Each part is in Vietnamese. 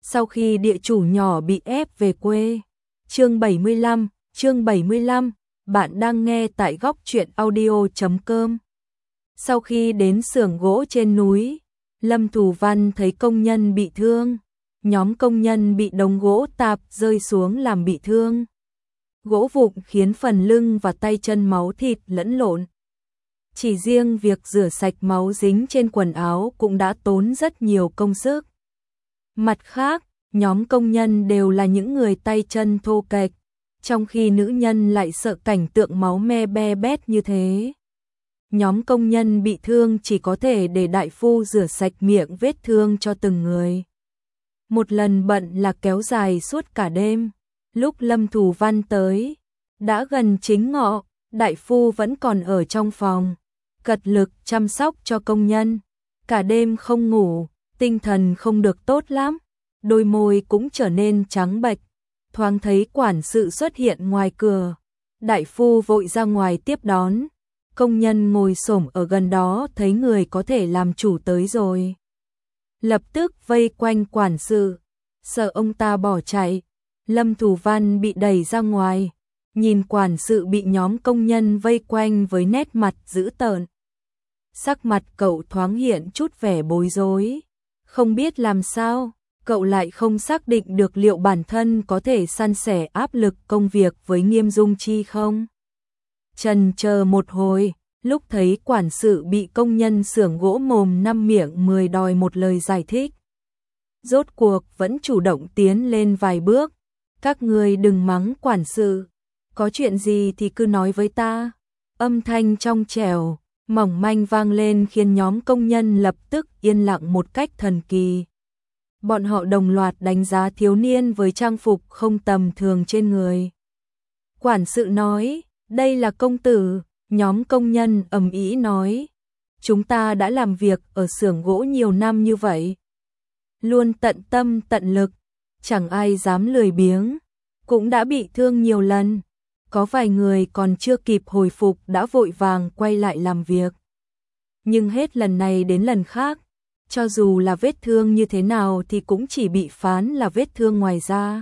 Sau khi địa chủ nhỏ bị ép về quê. Chương 75, bạn đang nghe tại góc truyện audio.com. Sau khi đến xưởng gỗ trên núi, Lâm Thù Văn thấy công nhân bị thương. Nhóm công nhân bị đống gỗ tạp rơi xuống làm bị thương. Gỗ vụn khiến phần lưng và tay chân máu thịt lẫn lộn. Chỉ riêng việc rửa sạch máu dính trên quần áo cũng đã tốn rất nhiều công sức. Mặt khác, nhóm công nhân đều là những người tay chân thô kệch, trong khi nữ nhân lại sợ cảnh tượng máu me be bét như thế. Nhóm công nhân bị thương chỉ có thể để đại phu rửa sạch miệng vết thương cho từng người. Một lần bận là kéo dài suốt cả đêm. Lúc Lâm Thù Văn tới, đã gần chính ngọ, đại phu vẫn còn ở trong phòng, cật lực chăm sóc cho công nhân. Cả đêm không ngủ, tinh thần không được tốt lắm, đôi môi cũng trở nên trắng bệch. Thoáng thấy quản sự xuất hiện ngoài cửa, đại phu vội ra ngoài tiếp đón. Công nhân ngồi xổm ở gần đó thấy người có thể làm chủ tới rồi, lập tức vây quanh quản sự, sợ ông ta bỏ chạy. Lâm Thù Văn bị đẩy ra ngoài, nhìn quản sự bị nhóm công nhân vây quanh với nét mặt dữ tợn. Sắc mặt cậu thoáng hiện chút vẻ bối rối, không biết làm sao, cậu lại không xác định được liệu bản thân có thể san sẻ áp lực công việc với Nghiêm Dung Chi không. Chần chờ một hồi, lúc thấy quản sự bị công nhân xưởng gỗ mồm năm miệng 10 đòi một lời giải thích, rốt cuộc vẫn chủ động tiến lên vài bước. Các người đừng mắng quản sự, có chuyện gì thì cứ nói với ta. Âm thanh trong trẻo, mỏng manh vang lên khiến nhóm công nhân lập tức yên lặng một cách thần kỳ. Bọn họ đồng loạt đánh giá thiếu niên với trang phục không tầm thường trên người. Quản sự nói, đây là công tử. Nhóm công nhân ầm ĩ nói, chúng ta đã làm việc ở xưởng gỗ nhiều năm như vậy, luôn tận tâm tận lực, chẳng ai dám lười biếng, cũng đã bị thương nhiều lần. Có vài người còn chưa kịp hồi phục đã vội vàng quay lại làm việc. Nhưng hết lần này đến lần khác, cho dù là vết thương như thế nào thì cũng chỉ bị phán là vết thương ngoài da.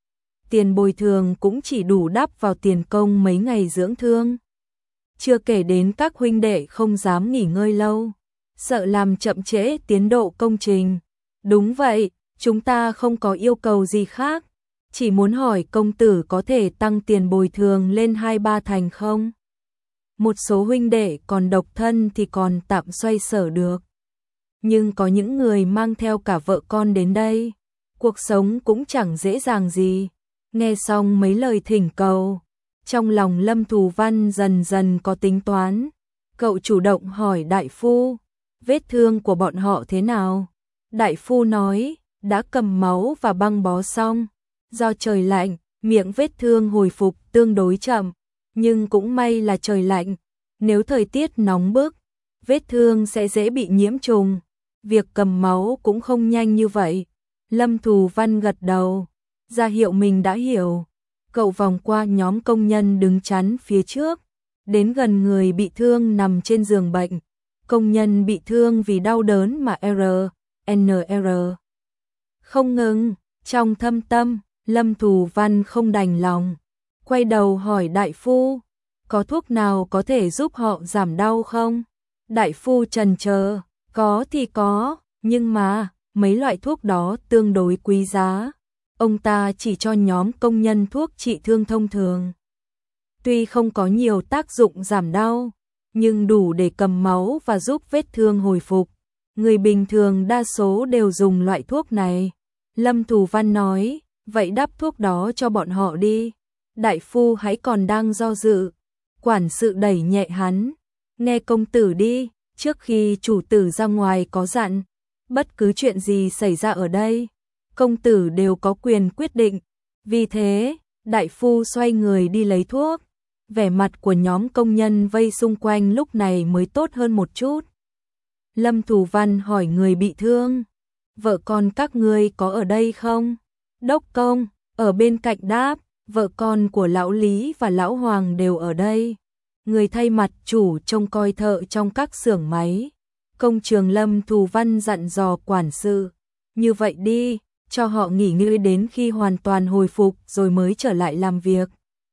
Tiền bồi thường cũng chỉ đủ đắp vào tiền công mấy ngày dưỡng thương. Chưa kể đến các huynh đệ không dám nghỉ ngơi lâu, sợ làm chậm trễ tiến độ công trình. Đúng vậy, chúng ta không có yêu cầu gì khác, chỉ muốn hỏi công tử có thể tăng tiền bồi thường lên 2-3 thành không? Một số huynh đệ còn độc thân thì còn tạm xoay sở được. Nhưng có những người mang theo cả vợ con đến đây, cuộc sống cũng chẳng dễ dàng gì. Nghe xong mấy lời thỉnh cầu, trong lòng Lâm Thù Văn dần dần có tính toán. Cậu chủ động hỏi đại phu, vết thương của bọn họ thế nào? Đại phu nói, đã cầm máu và băng bó xong. Do trời lạnh, miệng vết thương hồi phục tương đối chậm, nhưng cũng may là trời lạnh. Nếu thời tiết nóng bức, vết thương sẽ dễ bị nhiễm trùng. Việc cầm máu cũng không nhanh như vậy. Lâm Thù Văn gật đầu, ra hiệu mình đã hiểu. Cậu vòng qua nhóm công nhân đứng chắn phía trước, đến gần người bị thương nằm trên giường bệnh. Công nhân bị thương vì đau đớn mà NR không ngừng. Trong thâm tâm, Lâm Thù Văn không đành lòng, quay đầu hỏi đại phu, có thuốc nào có thể giúp họ giảm đau không? Đại phu chần chờ, có thì có, nhưng mà mấy loại thuốc đó tương đối quý giá. Ông ta chỉ cho nhóm công nhân thuốc trị thương thông thường. Tuy không có nhiều tác dụng giảm đau, nhưng đủ để cầm máu và giúp vết thương hồi phục. Người bình thường đa số đều dùng loại thuốc này. Lâm Thù Văn nói, vậy đắp thuốc đó cho bọn họ đi. Đại phu hãy còn đang do dự. Quản sự đẩy nhẹ hắn, nghe công tử đi, trước khi chủ tử ra ngoài có dặn, bất cứ chuyện gì xảy ra ở đây, công tử đều có quyền quyết định. Vì thế, đại phu xoay người đi lấy thuốc. Vẻ mặt của nhóm công nhân vây xung quanh lúc này mới tốt hơn một chút. Lâm Thù Văn hỏi người bị thương, vợ con các ngươi có ở đây không? Đốc công, ở bên cạnh đáp, vợ con của lão Lý và lão Hoàng đều ở đây. Người thay mặt chủ trông coi thợ trong các xưởng máy. Công trường. Lâm Thù Văn dặn dò quản sự, như vậy đi, cho họ nghỉ ngơi đến khi hoàn toàn hồi phục rồi mới trở lại làm việc.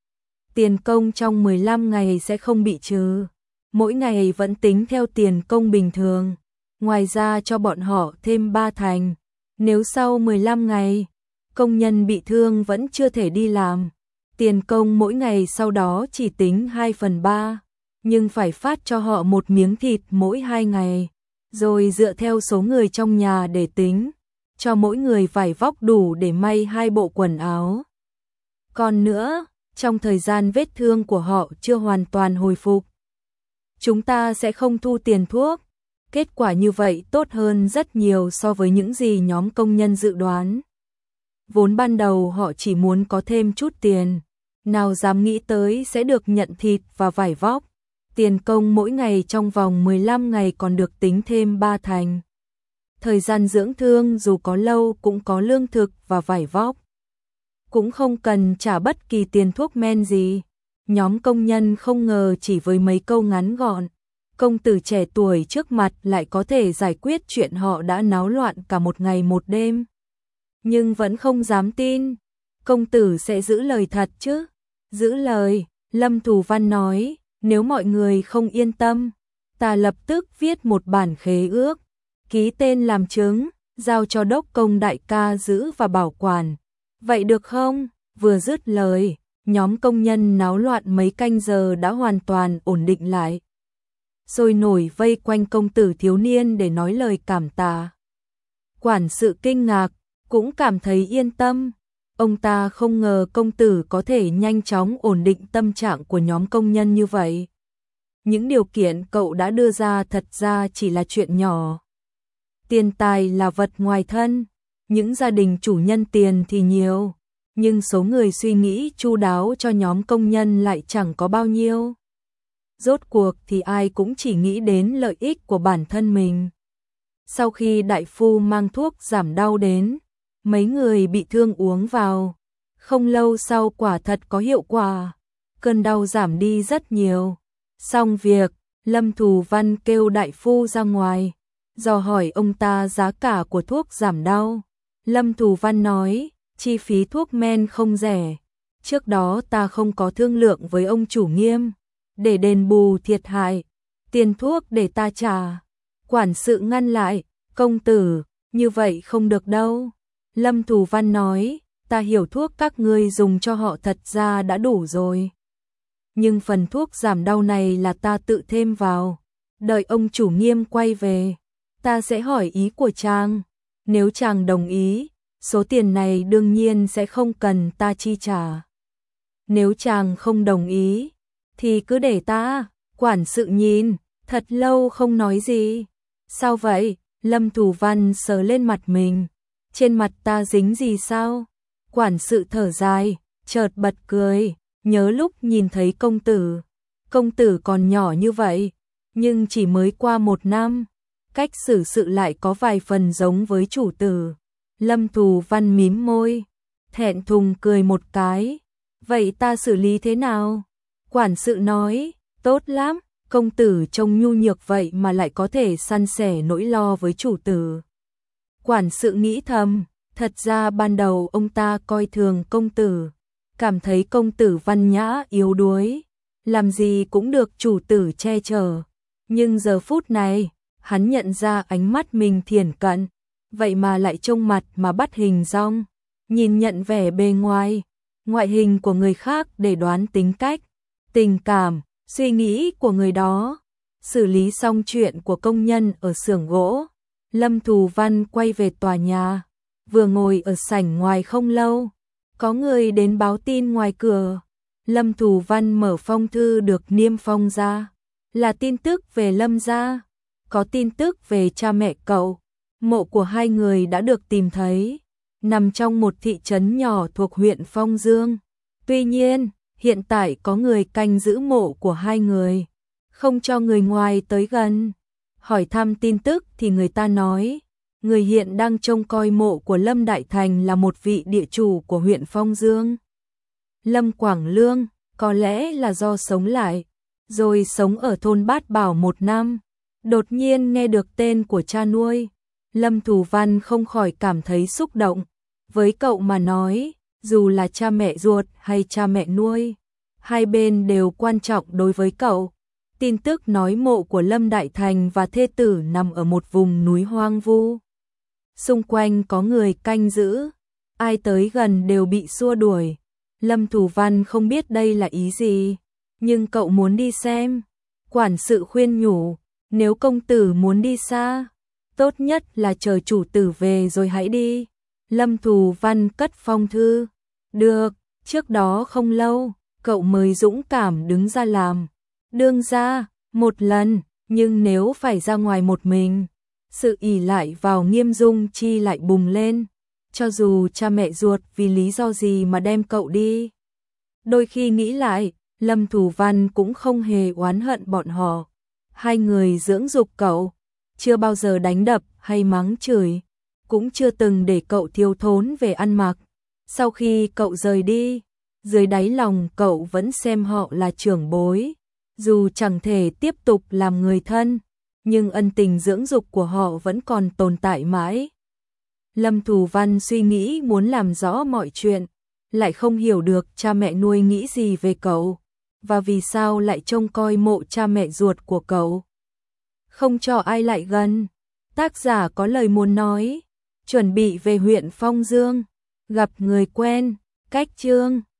Tiền công trong 15 ngày sẽ không bị trừ, mỗi ngày vẫn tính theo tiền công bình thường. Ngoài ra cho bọn họ thêm 3 thành, nếu sau 15 ngày, công nhân bị thương vẫn chưa thể đi làm, tiền công mỗi ngày sau đó chỉ tính 2/3, nhưng phải phát cho họ một miếng thịt mỗi 2 ngày, rồi dựa theo số người trong nhà để tính, cho mỗi người vải vóc đủ để may 2 bộ quần áo. Còn nữa, trong thời gian vết thương của họ chưa hoàn toàn hồi phục, chúng ta sẽ không thu tiền thuốc. Kết quả như vậy tốt hơn rất nhiều so với những gì nhóm công nhân dự đoán. Vốn ban đầu họ chỉ muốn có thêm chút tiền, nào dám nghĩ tới sẽ được nhận thịt và vải vóc. Tiền công mỗi ngày trong vòng 15 ngày còn được tính thêm 3 thành. Thời gian dưỡng thương dù có lâu cũng có lương thực và vải vóc. Cũng không cần trả bất kỳ tiền thuốc men gì. Nhóm công nhân không ngờ chỉ với mấy câu ngắn gọn, công tử trẻ tuổi trước mặt lại có thể giải quyết chuyện họ đã náo loạn cả một ngày một đêm. Nhưng vẫn không dám tin, công tử sẽ giữ lời thật chứ? Giữ lời, Lâm Thù Văn nói, nếu mọi người không yên tâm, ta lập tức viết một bản khế ước, ký tên làm chứng, giao cho đốc công đại ca giữ và bảo quản. Vậy được không? Vừa dứt lời, nhóm công nhân náo loạn mấy canh giờ đã hoàn toàn ổn định lại. Rồi nổi vây quanh công tử thiếu niên để nói lời cảm tạ. Quản sự kinh ngạc, cũng cảm thấy yên tâm. Ông ta không ngờ công tử có thể nhanh chóng ổn định tâm trạng của nhóm công nhân như vậy. Những điều kiện cậu đã đưa ra thật ra chỉ là chuyện nhỏ. Tiền tài là vật ngoài thân, những gia đình chủ nhân tiền thì nhiều, nhưng số người suy nghĩ chu đáo cho nhóm công nhân lại chẳng có bao nhiêu. Rốt cuộc thì ai cũng chỉ nghĩ đến lợi ích của bản thân mình. Sau khi đại phu mang thuốc giảm đau đến, mấy người bị thương uống vào, không lâu sau quả thật có hiệu quả, cơn đau giảm đi rất nhiều. Xong việc, Lâm Thù Văn kêu đại phu ra ngoài, dò hỏi ông ta giá cả của thuốc giảm đau. Lâm Thù Văn nói, chi phí thuốc men không rẻ, trước đó ta không có thương lượng với ông chủ Nghiêm, để đền bù thiệt hại, tiền thuốc để ta trả. Quản sự ngăn lại, công tử, như vậy không được đâu. Lâm Thù Văn nói, ta hiểu thuốc các ngươi dùng cho họ thật ra đã đủ rồi. Nhưng phần thuốc giảm đau này là ta tự thêm vào, đợi ông chủ Nghiêm quay về, ta sẽ hỏi ý của chàng. Nếu chàng đồng ý, số tiền này đương nhiên sẽ không cần ta chi trả. Nếu chàng không đồng ý, thì cứ để ta. Quản sự nhìn, thật lâu không nói gì. Sao vậy? Lâm Thù Văn sờ lên mặt mình. Trên mặt ta dính gì sao? Quản sự thở dài, chợt bật cười, nhớ lúc nhìn thấy công tử. Công tử còn nhỏ như vậy, nhưng chỉ mới qua 1 năm, cách xử sự lại có vài phần giống với chủ tử. Lâm Thù Văn mím môi, thẹn thùng cười một cái. Vậy ta xử lý thế nào? Quản sự nói, tốt lắm, công tử trông nhu nhược vậy mà lại có thể san sẻ nỗi lo với chủ tử. Quản sự nghĩ thầm, thật ra ban đầu ông ta coi thường công tử, cảm thấy công tử văn nhã yếu đuối, làm gì cũng được chủ tử che chở. Nhưng giờ phút này, hắn nhận ra ánh mắt mình thiển cận, vậy mà lại trông mặt mà bắt hình dong, nhìn nhận vẻ bề ngoài, ngoại hình của người khác để đoán tính cách, tình cảm, suy nghĩ của người đó. Xử lý xong chuyện của công nhân ở xưởng gỗ, Lâm Thù Văn quay về tòa nhà, vừa ngồi ở sảnh ngoài không lâu, có người đến báo tin ngoài cửa. Lâm Thù Văn mở phong thư được niêm phong ra, là tin tức về Lâm gia, có tin tức về cha mẹ cậu. Mộ của hai người đã được tìm thấy, nằm trong một thị trấn nhỏ thuộc huyện Phong Dương. Tuy nhiên, hiện tại có người canh giữ mộ của hai người, không cho người ngoài tới gần. Hỏi thăm tin tức thì người ta nói, người hiện đang trông coi mộ của Lâm Đại Thành là một vị địa chủ của huyện Phong Dương. Lâm Quảng Lương, có lẽ là do sống lại, rồi sống ở thôn Bát Bảo 1 năm, đột nhiên nghe được tên của cha nuôi. Lâm Thù Văn không khỏi cảm thấy xúc động, Với cậu mà nói, dù là cha mẹ ruột hay cha mẹ nuôi, hai bên đều quan trọng đối với cậu. Tin tức nói mộ của Lâm Đại Thành và thê tử nằm ở một vùng núi hoang vu. Xung quanh có người canh giữ, ai tới gần đều bị xua đuổi. Lâm Thù Văn không biết đây là ý gì, nhưng cậu muốn đi xem. Quản sự khuyên nhủ, nếu công tử muốn đi xa, tốt nhất là chờ chủ tử về rồi hãy đi. Lâm Thù Văn cất phong thư. Được, trước đó không lâu, cậu mới dũng cảm đứng ra làm đương gia một lần, nhưng nếu phải ra ngoài một mình, sự ỷ lại vào Nghiêm Dung Chi lại bùng lên. Cho dù cha mẹ ruột vì lý do gì mà đem cậu đi, đôi khi nghĩ lại, Lâm Thù Văn cũng không hề oán hận bọn họ. Hai người dưỡng dục cậu, chưa bao giờ đánh đập hay mắng chửi, cũng chưa từng để cậu thiếu thốn về ăn mặc. Sau khi cậu rời đi, dưới đáy lòng cậu vẫn xem họ là trưởng bối. Dù chẳng thể tiếp tục làm người thân, nhưng ân tình dưỡng dục của họ vẫn còn tồn tại mãi. Lâm Thù Văn suy nghĩ muốn làm rõ mọi chuyện, lại không hiểu được cha mẹ nuôi nghĩ gì về cậu, và vì sao lại trông coi mộ cha mẹ ruột của cậu. Không cho ai lại gần, tác giả có lời muốn nói, chuẩn bị về huyện Phong Dương, gặp người quen, cách chương.